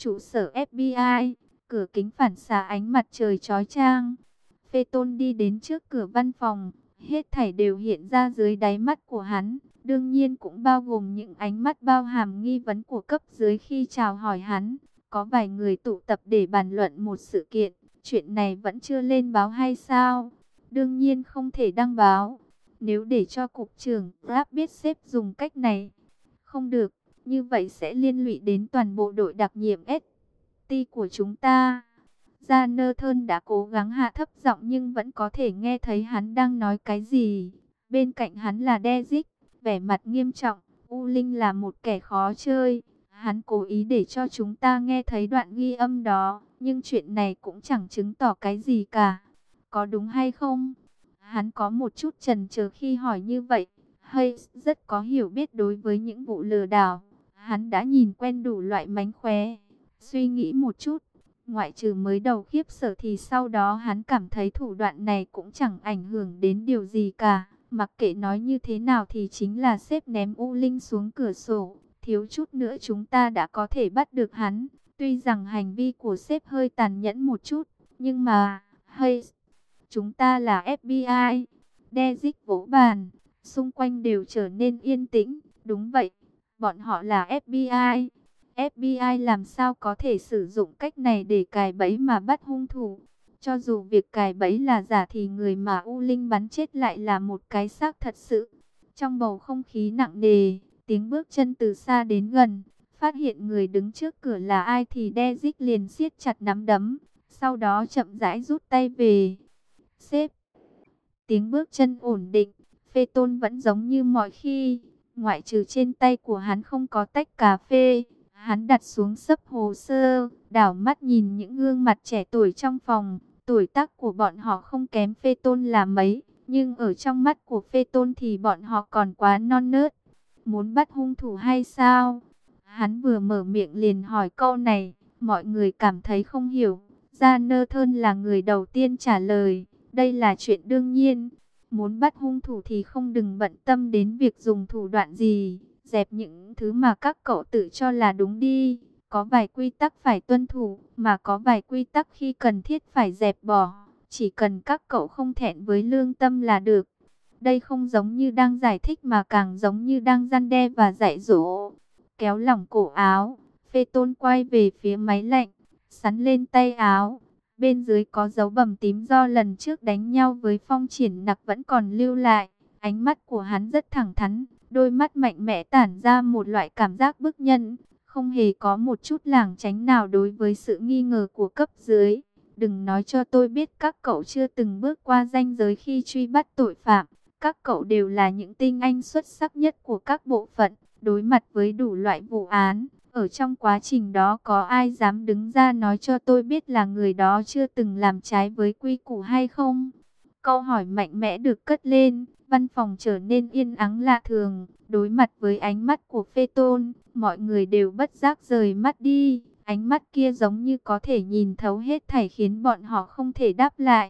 Trụ sở FBI, cửa kính phản xạ ánh mặt trời chói chang. Phê Tôn đi đến trước cửa văn phòng, hết thảy đều hiện ra dưới đáy mắt của hắn. Đương nhiên cũng bao gồm những ánh mắt bao hàm nghi vấn của cấp dưới khi chào hỏi hắn. Có vài người tụ tập để bàn luận một sự kiện. Chuyện này vẫn chưa lên báo hay sao? Đương nhiên không thể đăng báo. Nếu để cho cục trưởng Rap biết sếp dùng cách này, không được, như vậy sẽ liên lụy đến toàn bộ đội đặc nhiệm ST của chúng ta. Jonathan đã cố gắng hạ thấp giọng nhưng vẫn có thể nghe thấy hắn đang nói cái gì. Bên cạnh hắn là Dezic, vẻ mặt nghiêm trọng. U Linh là một kẻ khó chơi. Hắn cố ý để cho chúng ta nghe thấy đoạn ghi âm đó. Nhưng chuyện này cũng chẳng chứng tỏ cái gì cả. Có đúng hay không? Hắn có một chút chần chờ khi hỏi như vậy. Hayes rất có hiểu biết đối với những vụ lừa đảo. Hắn đã nhìn quen đủ loại mánh khóe. Suy nghĩ một chút. Ngoại trừ mới đầu khiếp sợ thì sau đó hắn cảm thấy thủ đoạn này cũng chẳng ảnh hưởng đến điều gì cả. Mặc kệ nói như thế nào thì chính là sếp ném U Linh xuống cửa sổ. Thiếu chút nữa chúng ta đã có thể bắt được hắn. Tuy rằng hành vi của sếp hơi tàn nhẫn một chút. Nhưng mà, hey, chúng ta là FBI. Dezic vỗ bàn. Xung quanh đều trở nên yên tĩnh. Đúng vậy, bọn họ là FBI. FBI làm sao có thể sử dụng cách này để cài bẫy mà bắt hung thủ. Cho dù việc cài bẫy là giả thì người mà U Linh bắn chết lại là một cái xác thật sự. Trong bầu không khí nặng nề, tiếng bước chân từ xa đến gần. Phát hiện người đứng trước cửa là ai thì Dezic liền siết chặt nắm đấm. Sau đó chậm rãi rút tay về. Sếp. Tiếng bước chân ổn định. Phê Tôn vẫn giống như mọi khi. Ngoại trừ trên tay của hắn không có tách cà phê. Hắn đặt xuống xấp hồ sơ, đảo mắt nhìn những gương mặt trẻ tuổi trong phòng. Tuổi tác của bọn họ không kém Phê Tôn là mấy, nhưng ở trong mắt của Phê Tôn thì bọn họ còn quá non nớt. Muốn bắt hung thủ hay sao? Hắn vừa mở miệng liền hỏi câu này, mọi người cảm thấy không hiểu. Jonathan là người đầu tiên trả lời, đây là chuyện đương nhiên. Muốn bắt hung thủ thì không đừng bận tâm đến việc dùng thủ đoạn gì. Dẹp những thứ mà các cậu tự cho là đúng đi. Có vài quy tắc phải tuân thủ, mà có vài quy tắc khi cần thiết phải dẹp bỏ. Chỉ cần các cậu không thẹn với lương tâm là được. Đây không giống như đang giải thích mà càng giống như đang răn đe và dạy dỗ. Kéo lỏng cổ áo, Phê Tôn quay về phía máy lạnh, sắn lên tay áo. Bên dưới có dấu bầm tím do lần trước đánh nhau với Phong Triển Nặc vẫn còn lưu lại. Ánh mắt của hắn rất thẳng thắn. Đôi mắt mạnh mẽ tản ra một loại cảm giác bức nhân, không hề có một chút lảng tránh nào đối với sự nghi ngờ của cấp dưới. Đừng nói cho tôi biết các cậu chưa từng bước qua ranh giới khi truy bắt tội phạm. Các cậu đều là những tinh anh xuất sắc nhất của các bộ phận, đối mặt với đủ loại vụ án. Ở trong quá trình đó có ai dám đứng ra nói cho tôi biết là người đó chưa từng làm trái với quy củ hay không? Câu hỏi mạnh mẽ được cất lên. Văn phòng trở nên yên ắng lạ thường, đối mặt với ánh mắt của Phê Tôn, mọi người đều bất giác rời mắt đi. Ánh mắt kia giống như có thể nhìn thấu hết thảy khiến bọn họ không thể đáp lại.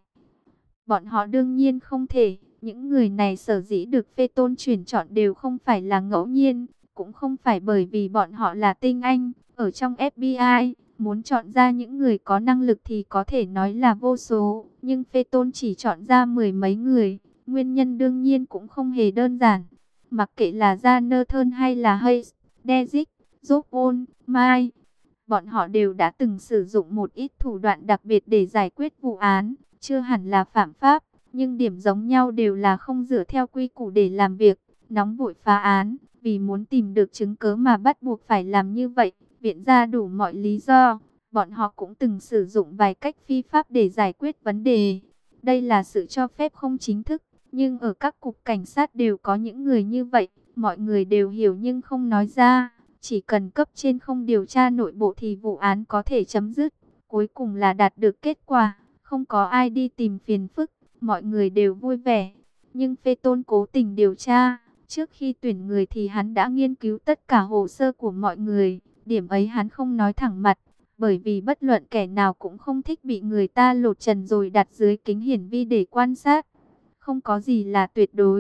Bọn họ đương nhiên không thể, những người này sở dĩ được Phê Tôn chuyển chọn đều không phải là ngẫu nhiên, cũng không phải bởi vì bọn họ là tinh anh. Ở trong FBI, muốn chọn ra những người có năng lực thì có thể nói là vô số, nhưng Phê Tôn chỉ chọn ra mười mấy người. Nguyên nhân đương nhiên cũng không hề đơn giản. Mặc kệ là Jonathan hay là Hayes, Dezic, Jobon, Mai, bọn họ đều đã từng sử dụng một ít thủ đoạn đặc biệt để giải quyết vụ án. Chưa hẳn là phạm pháp, nhưng điểm giống nhau đều là không dựa theo quy củ để làm việc, nóng vội phá án. Vì muốn tìm được chứng cớ mà bắt buộc phải làm như vậy, viện ra đủ mọi lý do. Bọn họ cũng từng sử dụng vài cách phi pháp để giải quyết vấn đề. Đây là sự cho phép không chính thức. Nhưng ở các cục cảnh sát đều có những người như vậy, mọi người đều hiểu nhưng không nói ra. Chỉ cần cấp trên không điều tra nội bộ thì vụ án có thể chấm dứt. Cuối cùng là đạt được kết quả, không có ai đi tìm phiền phức, mọi người đều vui vẻ. Nhưng Phê Tôn cố tình điều tra, trước khi tuyển người thì hắn đã nghiên cứu tất cả hồ sơ của mọi người. Điểm ấy hắn không nói thẳng mặt, bởi vì bất luận kẻ nào cũng không thích bị người ta lột trần rồi đặt dưới kính hiển vi để quan sát. Không có gì là tuyệt đối,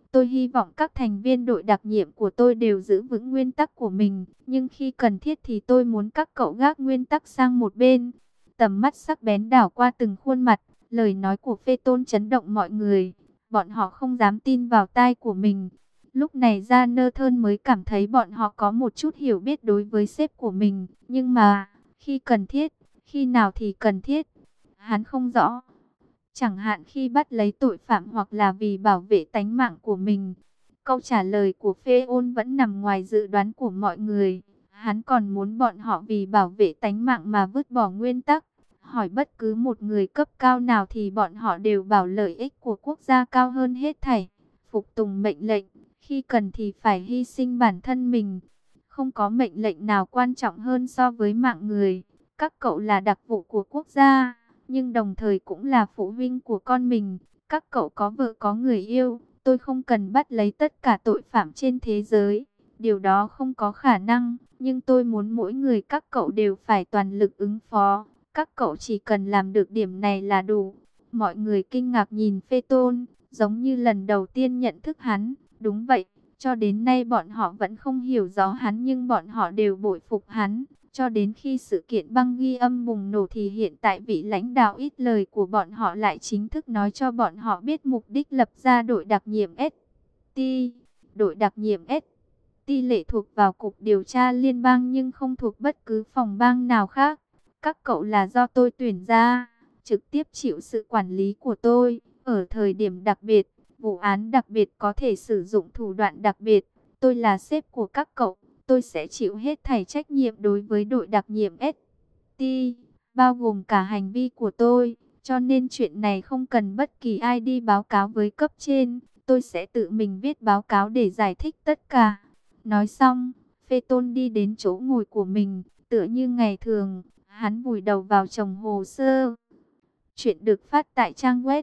Tôi hy vọng các thành viên đội đặc nhiệm của tôi đều giữ vững nguyên tắc của mình, nhưng khi cần thiết thì tôi muốn các cậu gác nguyên tắc sang một bên. Tầm mắt sắc bén đảo qua từng khuôn mặt, lời nói của Phê Tôn chấn động mọi người. Bọn họ không dám tin vào tai của mình. Lúc này ra Nơ Thơn mới cảm thấy bọn họ có một chút hiểu biết đối với sếp của mình. Nhưng mà, khi cần thiết, khi nào thì cần thiết, hắn không rõ. Chẳng hạn khi bắt lấy tội phạm hoặc là vì bảo vệ tánh mạng của mình. Câu trả lời của Phê Ôn vẫn nằm ngoài dự đoán của mọi người. Hắn còn muốn bọn họ vì bảo vệ tánh mạng mà vứt bỏ nguyên tắc. Hỏi bất cứ một người cấp cao nào thì bọn họ đều bảo lợi ích của quốc gia cao hơn hết thảy. Phục tùng mệnh lệnh, khi cần thì phải hy sinh bản thân mình. Không có mệnh lệnh nào quan trọng hơn so với mạng người. Các cậu là đặc vụ của quốc gia, nhưng đồng thời cũng là phụ huynh của con mình. Các cậu có vợ có người yêu, tôi không cần bắt lấy tất cả tội phạm trên thế giới. Điều đó không có khả năng, nhưng tôi muốn mỗi người các cậu đều phải toàn lực ứng phó. Các cậu chỉ cần làm được điểm này là đủ. Mọi người kinh ngạc nhìn Phê Tôn, giống như lần đầu tiên nhận thức hắn. Đúng vậy, cho đến nay bọn họ vẫn không hiểu rõ hắn nhưng bọn họ đều bội phục hắn. Cho đến khi sự kiện băng ghi âm bùng nổ thì hiện tại vị lãnh đạo ít lời của bọn họ lại chính thức nói cho bọn họ biết mục đích lập ra đội đặc nhiệm ST. Đội đặc nhiệm ST lệ thuộc vào Cục Điều tra Liên bang nhưng không thuộc bất cứ phòng bang nào khác. Các cậu là do tôi tuyển ra, trực tiếp chịu sự quản lý của tôi. Ở thời điểm đặc biệt, vụ án đặc biệt có thể sử dụng thủ đoạn đặc biệt. Tôi là sếp của các cậu. Tôi sẽ chịu hết thảy trách nhiệm đối với đội đặc nhiệm ST, bao gồm cả hành vi của tôi. Cho nên chuyện này không cần bất kỳ ai đi báo cáo với cấp trên. Tôi sẽ tự mình viết báo cáo để giải thích tất cả. Nói xong, Phê Tôn đi đến chỗ ngồi của mình, tựa như ngày thường. Hắn vùi đầu vào chồng hồ sơ. Chuyện được phát tại trang web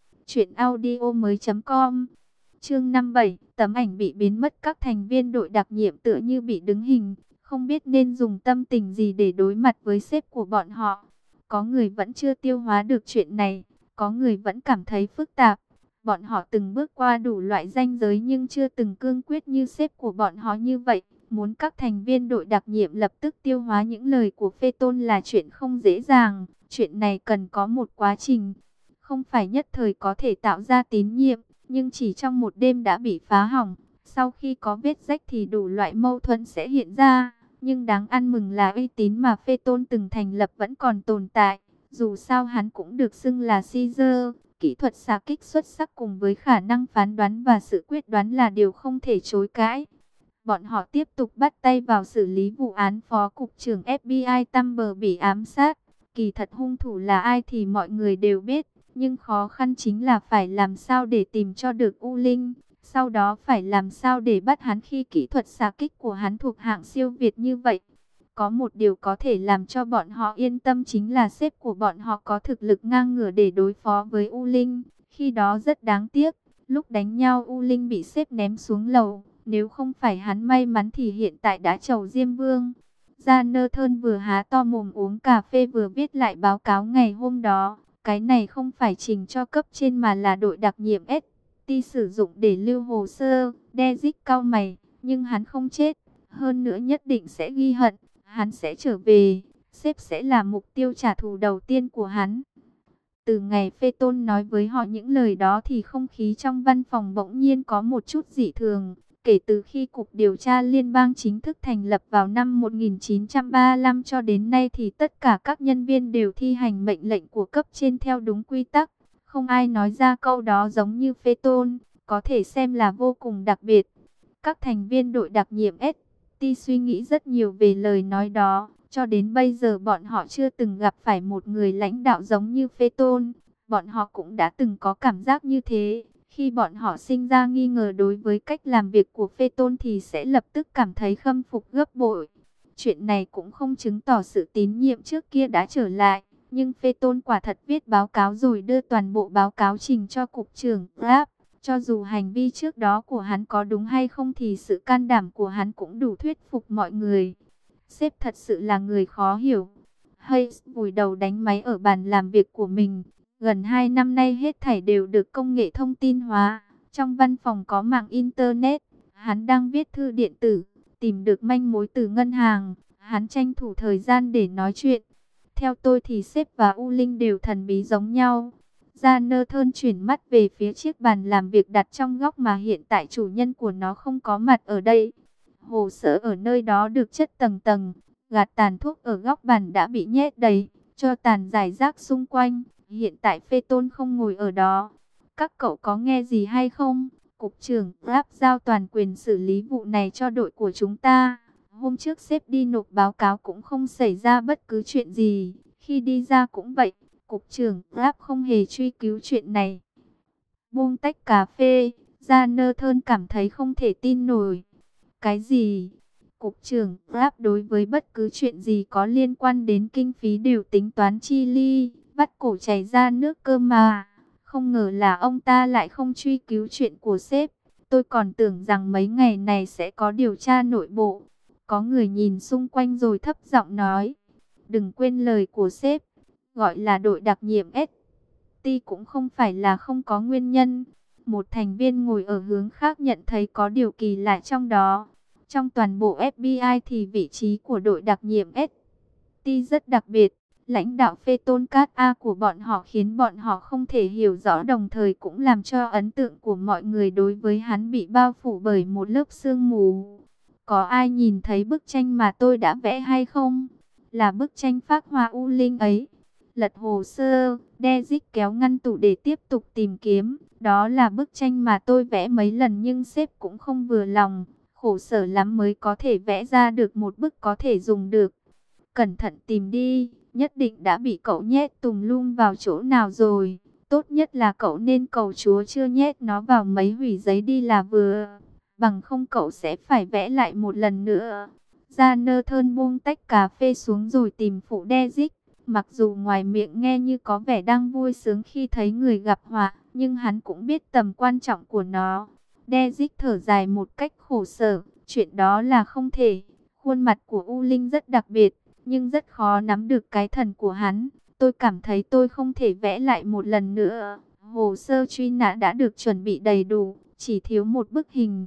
truyệnaudiomoi.com. Chương 57, tấm ảnh bị biến mất, các thành viên đội đặc nhiệm tựa như bị đứng hình, không biết nên dùng tâm tình gì để đối mặt với sếp của bọn họ. Có người vẫn chưa tiêu hóa được chuyện này, có người vẫn cảm thấy phức tạp. Bọn họ từng bước qua đủ loại ranh giới nhưng chưa từng cương quyết như sếp của bọn họ như vậy. Muốn các thành viên đội đặc nhiệm lập tức tiêu hóa những lời của Phê Tôn là chuyện không dễ dàng. Chuyện này cần có một quá trình, không phải nhất thời có thể tạo ra tín nhiệm, nhưng chỉ trong một đêm đã bị phá hỏng. Sau khi có vết rách thì đủ loại mâu thuẫn sẽ hiện ra. Nhưng đáng ăn mừng là uy tín mà Phê Tôn từng thành lập vẫn còn tồn tại. Dù sao hắn cũng được xưng là Caesar. Kỹ thuật xạ kích xuất sắc cùng với khả năng phán đoán và sự quyết đoán là điều không thể chối cãi. Bọn họ tiếp tục bắt tay vào xử lý vụ án Phó Cục trưởng FBI Tamber bị ám sát. Kỳ thật hung thủ là ai thì mọi người đều biết. Nhưng khó khăn chính là phải làm sao để tìm cho được U Linh. Sau đó phải làm sao để bắt hắn khi kỹ thuật xạ kích của hắn thuộc hạng siêu việt như vậy. Có một điều có thể làm cho bọn họ yên tâm chính là sếp của bọn họ có thực lực ngang ngửa để đối phó với U Linh. Khi đó rất đáng tiếc, lúc đánh nhau U Linh bị sếp ném xuống lầu. Nếu không phải hắn may mắn thì hiện tại đã trầu Diêm Vương. Gia Nơ Thơn vừa há to mồm uống cà phê vừa viết lại báo cáo ngày hôm đó. Cái này không phải trình cho cấp trên mà là đội đặc nhiệm ST sử dụng để lưu hồ sơ. Dezic cau mày, nhưng hắn không chết. Hơn nữa nhất định sẽ ghi hận. Hắn sẽ trở về. Sếp sẽ là mục tiêu trả thù đầu tiên của hắn. Từ ngày Phê Tôn nói với họ những lời đó thì không khí trong văn phòng bỗng nhiên có một chút dị thường. Kể từ khi Cục Điều tra Liên bang chính thức thành lập vào năm 1935 cho đến nay thì tất cả các nhân viên đều thi hành mệnh lệnh của cấp trên theo đúng quy tắc. Không ai nói ra câu đó giống như Phê Tôn, có thể xem là vô cùng đặc biệt. Các thành viên đội đặc nhiệm ST suy nghĩ rất nhiều về lời nói đó. Cho đến bây giờ bọn họ chưa từng gặp phải một người lãnh đạo giống như Phê Tôn. Bọn họ cũng đã từng có cảm giác như thế. Khi bọn họ sinh ra nghi ngờ đối với cách làm việc của Phê Tôn thì sẽ lập tức cảm thấy khâm phục gấp bội. Chuyện này cũng không chứng tỏ sự tín nhiệm trước kia đã trở lại. Nhưng Phê Tôn quả thật viết báo cáo rồi đưa toàn bộ báo cáo trình cho Cục trưởng Rapp. Cho dù hành vi trước đó của hắn có đúng hay không thì sự can đảm của hắn cũng đủ thuyết phục mọi người. Sếp thật sự là người khó hiểu. Hayes vùi đầu đánh máy ở bàn làm việc của mình. Gần 2 năm nay hết thảy đều được công nghệ thông tin hóa. Trong văn phòng có mạng Internet, hắn đang viết thư điện tử, tìm được manh mối từ ngân hàng. Hắn tranh thủ thời gian để nói chuyện. Theo tôi thì sếp và U Linh đều thần bí giống nhau. Jonathan chuyển mắt về phía chiếc bàn làm việc đặt trong góc mà hiện tại chủ nhân của nó không có mặt ở đây. Hồ sơ ở nơi đó được chất tầng tầng, gạt tàn thuốc ở góc bàn đã bị nhét đầy, cho tàn rải rác xung quanh. Hiện tại Phê Tôn không ngồi ở đó. Các cậu có nghe gì hay không? Cục trưởng Grab giao toàn quyền xử lý vụ này cho đội của chúng ta. Hôm trước sếp đi nộp báo cáo cũng không xảy ra bất cứ chuyện gì. Khi đi ra cũng vậy. Cục trưởng Grab không hề truy cứu chuyện này. Buông tách cà phê, Jonathan cảm thấy không thể tin nổi. Cái gì? Cục trưởng Grab đối với bất cứ chuyện gì có liên quan đến kinh phí đều tính toán chi ly, vắt cổ chảy ra nước cơ mà. Không ngờ là ông ta lại không truy cứu chuyện của sếp. Tôi còn tưởng rằng mấy ngày này sẽ có điều tra nội bộ. Có người nhìn xung quanh rồi thấp giọng nói. Đừng quên lời của sếp. Gọi là đội đặc nhiệm ST cũng không phải là không có nguyên nhân. Một thành viên ngồi ở hướng khác nhận thấy có điều kỳ lạ trong đó. Trong toàn bộ FBI thì vị trí của đội đặc nhiệm ST rất đặc biệt. Lãnh đạo Phê Tôn Cát A của bọn họ khiến bọn họ không thể hiểu rõ, đồng thời cũng làm cho ấn tượng của mọi người đối với hắn bị bao phủ bởi một lớp sương mù. Có ai nhìn thấy bức tranh mà tôi đã vẽ hay không? Là bức tranh phác hoa U Linh ấy. Lật hồ sơ, Dezic kéo ngăn tủ để tiếp tục tìm kiếm. Đó là bức tranh mà tôi vẽ mấy lần nhưng sếp cũng không vừa lòng. Khổ sở lắm mới có thể vẽ ra được một bức có thể dùng được. Cẩn thận tìm đi, nhất định đã bị cậu nhét tùm lum vào chỗ nào rồi. Tốt nhất là cậu nên cầu Chúa chưa nhét nó vào mấy hủy giấy đi là vừa. Bằng không cậu sẽ phải vẽ lại một lần nữa. Jonathan buông tách cà phê xuống rồi tìm phụ Dezic. Mặc dù ngoài miệng nghe như có vẻ đang vui sướng khi thấy người gặp họa, nhưng hắn cũng biết tầm quan trọng của nó. Dezic thở dài một cách khổ sở, chuyện đó là không thể. Khuôn mặt của U Linh rất đặc biệt, nhưng rất khó nắm được cái thần của hắn. Tôi cảm thấy tôi không thể vẽ lại một lần nữa. Hồ sơ truy nã đã được chuẩn bị đầy đủ, chỉ thiếu một bức hình.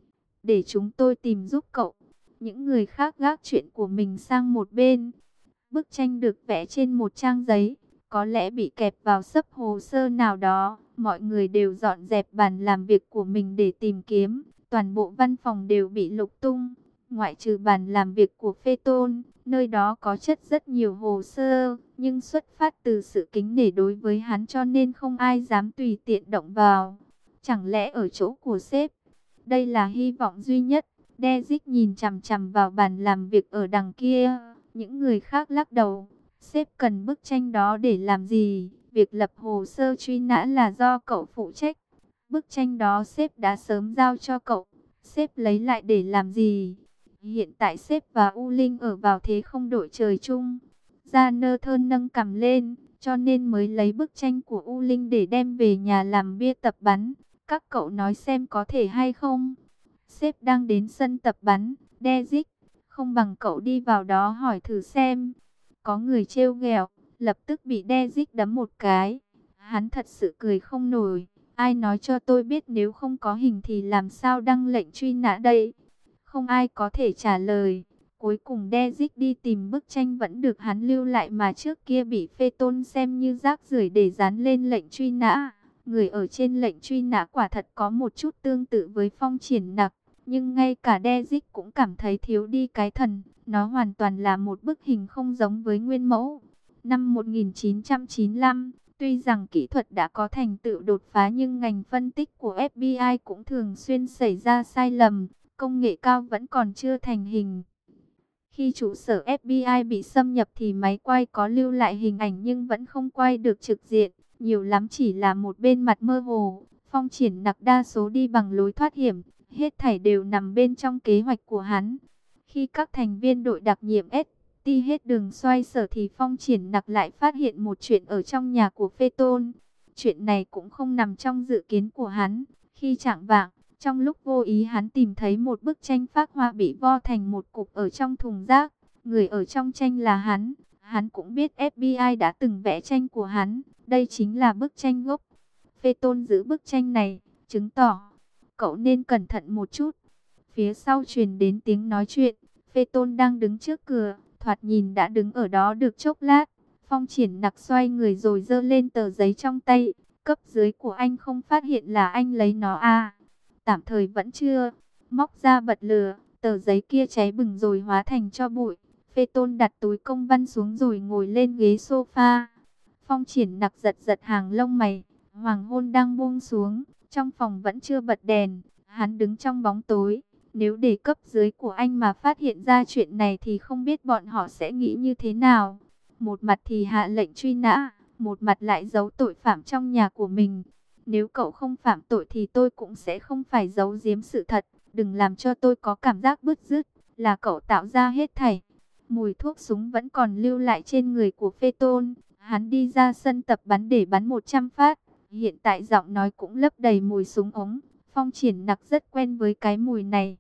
Để chúng tôi tìm giúp cậu. Những người khác gác chuyện của mình sang một bên. Bức tranh được vẽ trên một trang giấy, có lẽ bị kẹp vào xấp hồ sơ nào đó. Mọi người đều dọn dẹp bàn làm việc của mình để tìm kiếm. Toàn bộ văn phòng đều bị lục tung, ngoại trừ bàn làm việc của Phê Tôn. Nơi đó có chất rất nhiều hồ sơ, nhưng xuất phát từ sự kính nể đối với hắn cho nên không ai dám tùy tiện động vào. Chẳng lẽ ở chỗ của sếp? Đây là hy vọng duy nhất. Dezic nhìn chằm chằm vào bàn làm việc ở đằng kia. Những người khác lắc đầu. Sếp cần bức tranh đó để làm gì? Việc lập hồ sơ truy nã là do cậu phụ trách. Bức tranh đó sếp đã sớm giao cho cậu. Sếp lấy lại để làm gì? Hiện tại sếp và U Linh ở vào thế không đội trời chung. Jonathan nâng cằm lên, cho nên mới lấy bức tranh của U Linh để đem về nhà làm bia tập bắn. Các cậu nói xem có thể hay không? Sếp đang đến sân tập bắn. Dezic, không bằng cậu đi vào đó hỏi thử xem. Có người trêu ghẹo, lập tức bị Dezic đấm một cái. Hắn thật sự cười không nổi. Ai nói cho tôi biết nếu không có hình thì làm sao đăng lệnh truy nã đây? Không ai có thể trả lời. Cuối cùng Dezic đi tìm bức tranh vẫn được hắn lưu lại mà trước kia bị Phê Tôn xem như rác rưởi để dán lên lệnh truy nã. Người ở trên lệnh truy nã quả thật có một chút tương tự với Phong Triển Nặc, nhưng ngay cả Dezic cũng cảm thấy thiếu đi cái thần. Nó hoàn toàn là một bức hình không giống với nguyên mẫu. Năm 1995, tuy rằng kỹ thuật đã có thành tựu đột phá nhưng ngành phân tích của FBI cũng thường xuyên xảy ra sai lầm. Công nghệ cao vẫn còn chưa thành hình. Khi trụ sở FBI bị xâm nhập thì máy quay có lưu lại hình ảnh nhưng vẫn không quay được trực diện. Nhiều lắm chỉ là một bên mặt mơ hồ. Phong Triển Nặc đa số đi bằng lối thoát hiểm. Hết thảy đều nằm bên trong kế hoạch của hắn. Khi các thành viên đội đặc nhiệm ST hết đường xoay sở thì Phong Triển Nặc lại phát hiện một chuyện ở trong nhà của Phê Tôn. Chuyện này cũng không nằm trong dự kiến của hắn. Khi chạng vạng, trong lúc vô ý hắn tìm thấy một bức tranh phác hoa bị vo thành một cục ở trong thùng rác. Người ở trong tranh là hắn. Hắn cũng biết FBI đã từng vẽ tranh của hắn. Đây chính là bức tranh gốc. Phê Tôn giữ bức tranh này, chứng tỏ cậu nên cẩn thận một chút. Phía sau truyền đến tiếng nói chuyện, Phê Tôn đang đứng trước cửa, thoạt nhìn đã đứng ở đó được chốc lát. Phong Triển Nặc xoay người rồi giơ lên tờ giấy trong tay. Cấp dưới của anh không phát hiện là anh lấy nó à? Tạm thời vẫn chưa. Móc ra bật lửa, tờ giấy kia cháy bừng rồi hóa thành tro bụi. Phê Tôn đặt túi công văn xuống rồi ngồi lên ghế sofa. Phong Triển Nặc giật giật hàng lông mày. Hoàng hôn đang buông xuống, trong phòng vẫn chưa bật đèn. Hắn đứng trong bóng tối. Nếu để cấp dưới của anh mà phát hiện ra chuyện này thì không biết bọn họ sẽ nghĩ như thế nào. Một mặt thì hạ lệnh truy nã, một mặt lại giấu tội phạm trong nhà của mình. Nếu cậu không phạm tội thì tôi cũng sẽ không phải giấu giếm sự thật. Đừng làm cho tôi có cảm giác bứt rứt, là cậu tạo ra hết thảy. Mùi thuốc súng vẫn còn lưu lại trên người của Phê Tôn. Hắn đi ra sân tập bắn để bắn 100 phát. Hiện tại giọng nói cũng lấp đầy mùi súng ống. Phong Triển Nặc rất quen với cái mùi này.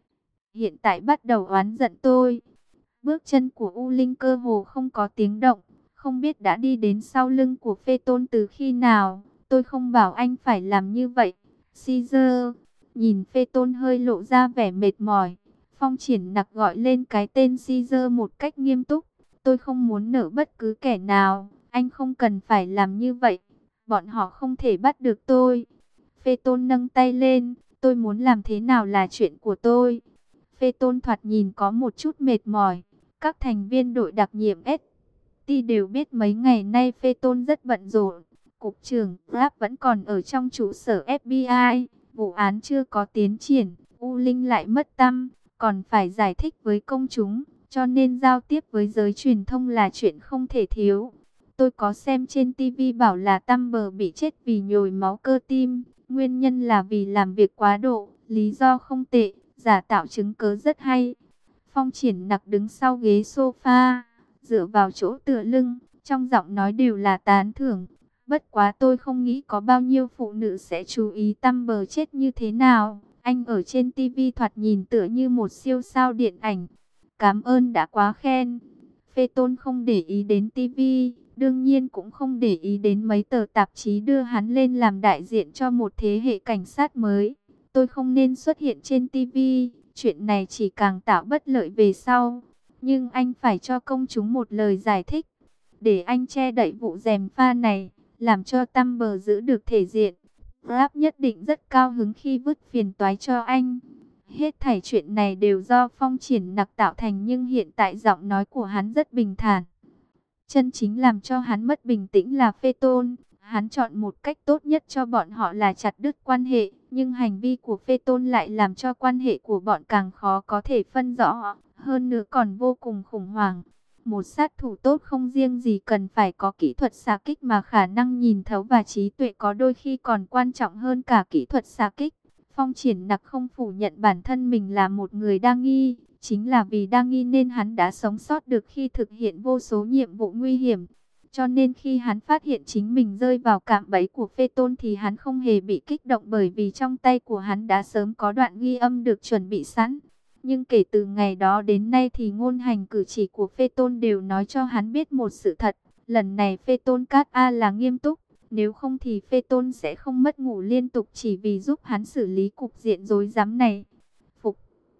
Hiện tại bắt đầu oán giận tôi. Bước chân của U Linh cơ hồ không có tiếng động. Không biết đã đi đến sau lưng của Phê Tôn từ khi nào. Tôi không bảo anh phải làm như vậy. Caesar. Nhìn Phê Tôn hơi lộ ra vẻ mệt mỏi. Phong Triển Nặc gọi lên cái tên Caesar một cách nghiêm túc. Tôi không muốn nợ bất cứ kẻ nào. Anh không cần phải làm như vậy. Bọn họ không thể bắt được tôi. Phê Tôn nâng tay lên. Tôi muốn làm thế nào là chuyện của tôi. Phê Tôn thoạt nhìn có một chút mệt mỏi. Các thành viên đội đặc nhiệm ST đều biết mấy ngày nay Phê Tôn rất bận rộn. Cục trưởng Rapp vẫn còn ở trong trụ sở FBI. Vụ án chưa có tiến triển. U Linh lại mất tăm. Còn phải giải thích với công chúng. Cho nên giao tiếp với giới truyền thông là chuyện không thể thiếu. Tôi có xem trên TV bảo là Tăm bị chết vì nhồi máu cơ tim. Nguyên nhân là vì làm việc quá độ. Lý do không tệ. Giả tạo chứng cớ rất hay. Phong Triển Nặc đứng sau ghế sofa, dựa vào chỗ tựa lưng, trong giọng nói đều là tán thưởng. Bất quá tôi không nghĩ có bao nhiêu phụ nữ sẽ chú ý Tăm chết như thế nào. Anh ở trên TV thoạt nhìn tựa như một siêu sao điện ảnh. Cảm ơn đã quá khen. Phê Tôn không để ý đến TV, đương nhiên cũng không để ý đến mấy tờ tạp chí đưa hắn lên làm đại diện cho một thế hệ cảnh sát mới. Tôi không nên xuất hiện trên TV, chuyện này chỉ càng tạo bất lợi về sau. Nhưng anh phải cho công chúng một lời giải thích, để anh che đậy vụ gièm pha này, làm cho Tăm giữ được thể diện. Rapp nhất định rất cao hứng khi vứt phiền toái cho anh. Hết thảy chuyện này đều do Phong Triển Nặc tạo thành, nhưng hiện tại giọng nói của hắn rất bình thản. Chân chính làm cho hắn mất bình tĩnh là Phê Tôn. Hắn chọn một cách tốt nhất cho bọn họ là chặt đứt quan hệ, nhưng hành vi của Phê Tôn lại làm cho quan hệ của bọn càng khó có thể phân rõ, hơn nữa còn vô cùng khủng hoảng. Một sát thủ tốt không riêng gì cần phải có kỹ thuật xạ kích mà khả năng nhìn thấu và trí tuệ có đôi khi còn quan trọng hơn cả kỹ thuật xạ kích. Phong Triển Nặc không phủ nhận bản thân mình là một người đa nghi, chính là vì đa nghi nên hắn đã sống sót được khi thực hiện vô số nhiệm vụ nguy hiểm. Cho nên khi hắn phát hiện chính mình rơi vào cạm bẫy của Phê Tôn thì hắn không hề bị kích động, bởi vì trong tay của hắn đã sớm có đoạn ghi âm được chuẩn bị sẵn. Nhưng kể từ ngày đó đến nay thì ngôn hành cử chỉ của Phê Tôn đều nói cho hắn biết một sự thật. Lần này Phê Tôn Cát A là nghiêm túc, nếu không thì Phê Tôn sẽ không mất ngủ liên tục chỉ vì giúp hắn xử lý cục diện rối rắm này. Phục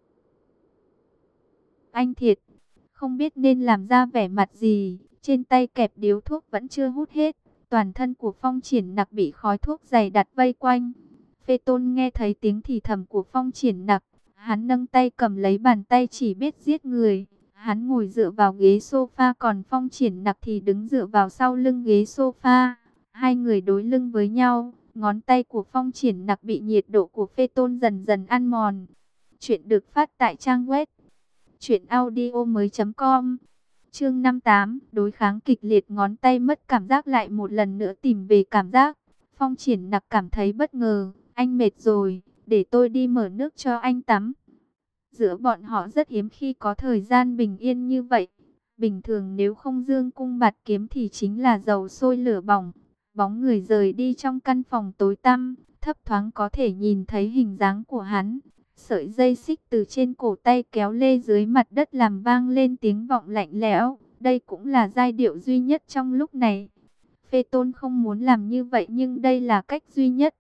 anh thiệt, không biết nên làm ra vẻ mặt gì. Trên tay kẹp điếu thuốc vẫn chưa hút hết. Toàn thân của Phong Triển Nặc bị khói thuốc dày đặc vây quanh. Phê Tôn nghe thấy tiếng thì thầm của Phong Triển Nặc. Hắn nâng tay cầm lấy bàn tay chỉ biết giết người. Hắn ngồi dựa vào ghế sofa, còn Phong Triển Nặc thì đứng dựa vào sau lưng ghế sofa. Hai người đối lưng với nhau. Ngón tay của Phong Triển Nặc bị nhiệt độ của Phê Tôn dần dần ăn mòn. Chuyện được phát tại trang web truyệnaudiomoi.com. Chương 58, đối kháng kịch liệt, ngón tay mất cảm giác lại một lần nữa tìm về cảm giác. Phong Triển Nặc cảm thấy bất ngờ, anh mệt rồi, để tôi đi mở nước cho anh tắm. Giữa bọn họ rất hiếm khi có thời gian bình yên như vậy. Bình thường nếu không dương cung bạt kiếm thì chính là dầu sôi lửa bỏng. Bóng người rời đi trong căn phòng tối tăm, thấp thoáng có thể nhìn thấy hình dáng của hắn. Sợi dây xích từ trên cổ tay kéo lê dưới mặt đất làm vang lên tiếng vọng lạnh lẽo. Đây cũng là giai điệu duy nhất trong lúc này. Phê Tôn không muốn làm như vậy nhưng đây là cách duy nhất.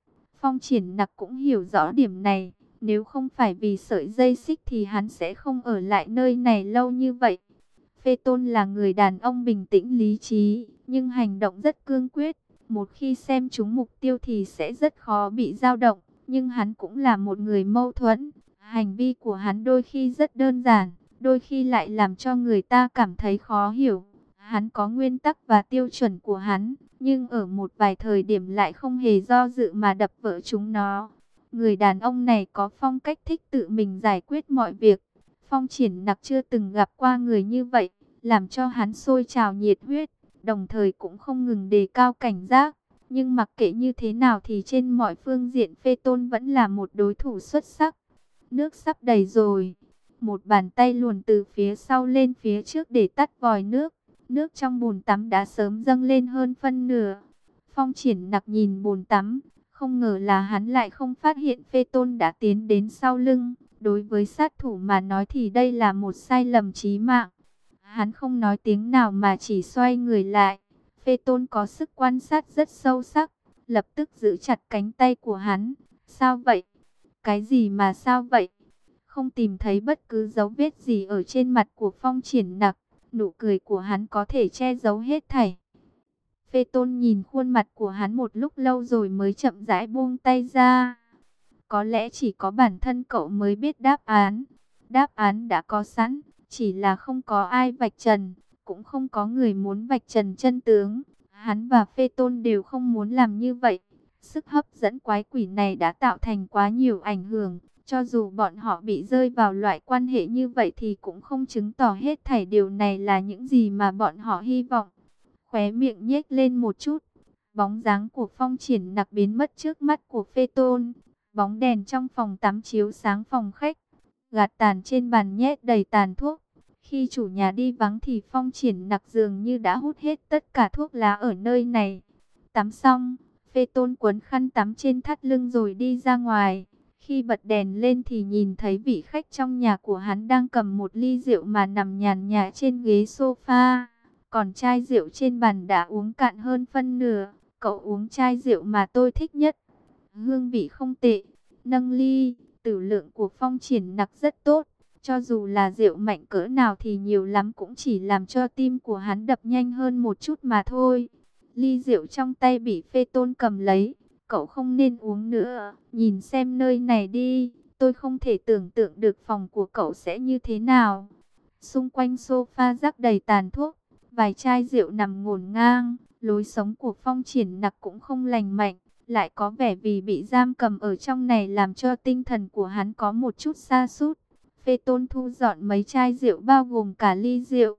Phong Triển Nặc cũng hiểu rõ điểm này. Nếu không phải vì sợi dây xích thì hắn sẽ không ở lại nơi này lâu như vậy. Phê Tôn là người đàn ông bình tĩnh lý trí, nhưng hành động rất cương quyết. Một khi xem trúng mục tiêu thì sẽ rất khó bị dao động. Nhưng hắn cũng là một người mâu thuẫn. Hành vi của hắn đôi khi rất đơn giản, đôi khi lại làm cho người ta cảm thấy khó hiểu. Hắn có nguyên tắc và tiêu chuẩn của hắn, nhưng ở một vài thời điểm lại không hề do dự mà đập vỡ chúng nó. Người đàn ông này có phong cách thích tự mình giải quyết mọi việc. Phong Triển Nặc chưa từng gặp qua người như vậy, làm cho hắn sôi trào nhiệt huyết, đồng thời cũng không ngừng đề cao cảnh giác. Nhưng mặc kệ như thế nào thì trên mọi phương diện Phê Tôn vẫn là một đối thủ xuất sắc. Nước sắp đầy rồi. Một bàn tay luồn từ phía sau lên phía trước để tắt vòi nước. Nước trong bồn tắm đã sớm dâng lên hơn phân nửa. Phong Triển Nặc nhìn bồn tắm, không ngờ là hắn lại không phát hiện Phê Tôn đã tiến đến sau lưng. Đối với sát thủ mà nói thì đây là một sai lầm chí mạng. Hắn không nói tiếng nào mà chỉ xoay người lại. Phê Tôn có sức quan sát rất sâu sắc, lập tức giữ chặt cánh tay của hắn. Sao vậy? Cái gì mà sao vậy? Không tìm thấy bất cứ dấu vết gì ở trên mặt của Phong Triển Nặc. Nụ cười của hắn có thể che giấu hết thảy. Phê Tôn nhìn khuôn mặt của hắn một lúc lâu rồi mới chậm rãi buông tay ra. Có lẽ chỉ có bản thân cậu mới biết đáp án. Đáp án đã có sẵn, chỉ là không có ai vạch trần, cũng không có người muốn vạch trần chân tướng. Hắn và Phê Tôn đều không muốn làm như vậy. Sức hấp dẫn quái quỷ này đã tạo thành quá nhiều ảnh hưởng. Cho dù bọn họ bị rơi vào loại quan hệ như vậy thì cũng không chứng tỏ hết thảy điều này là những gì mà bọn họ hy vọng. Khóe miệng nhếch lên một chút. Bóng dáng của Phong Triển Nặc biến mất trước mắt của Phê Tôn. Bóng đèn trong phòng tắm chiếu sáng phòng khách. Gạt tàn trên bàn nhét đầy tàn thuốc. Khi chủ nhà đi vắng thì Phong Triển Nặc dường như đã hút hết tất cả thuốc lá ở nơi này. Tắm xong, Phê Tôn quấn khăn tắm trên thắt lưng rồi đi ra ngoài. Khi bật đèn lên thì nhìn thấy vị khách trong nhà của hắn đang cầm một ly rượu mà nằm nhàn nhã trên ghế sofa. Còn chai rượu trên bàn đã uống cạn hơn phân nửa. Cậu uống chai rượu mà tôi thích nhất. Hương vị không tệ. Nâng ly, tử lượng của Phong Triển Nặc rất tốt. Cho dù là rượu mạnh cỡ nào thì nhiều lắm cũng chỉ làm cho tim của hắn đập nhanh hơn một chút mà thôi. Ly rượu trong tay bị Phê Tôn cầm lấy. Cậu không nên uống nữa. Nhìn xem nơi này đi. Tôi không thể tưởng tượng được phòng của cậu sẽ như thế nào. Xung quanh sofa rác đầy tàn thuốc. Vài chai rượu nằm ngổn ngang. Lối sống của Phong Triển Nặc cũng không lành mạnh. Lại có vẻ vì bị giam cầm ở trong này làm cho tinh thần của hắn có một chút sa sút. Phê Tôn thu dọn mấy chai rượu bao gồm cả ly rượu.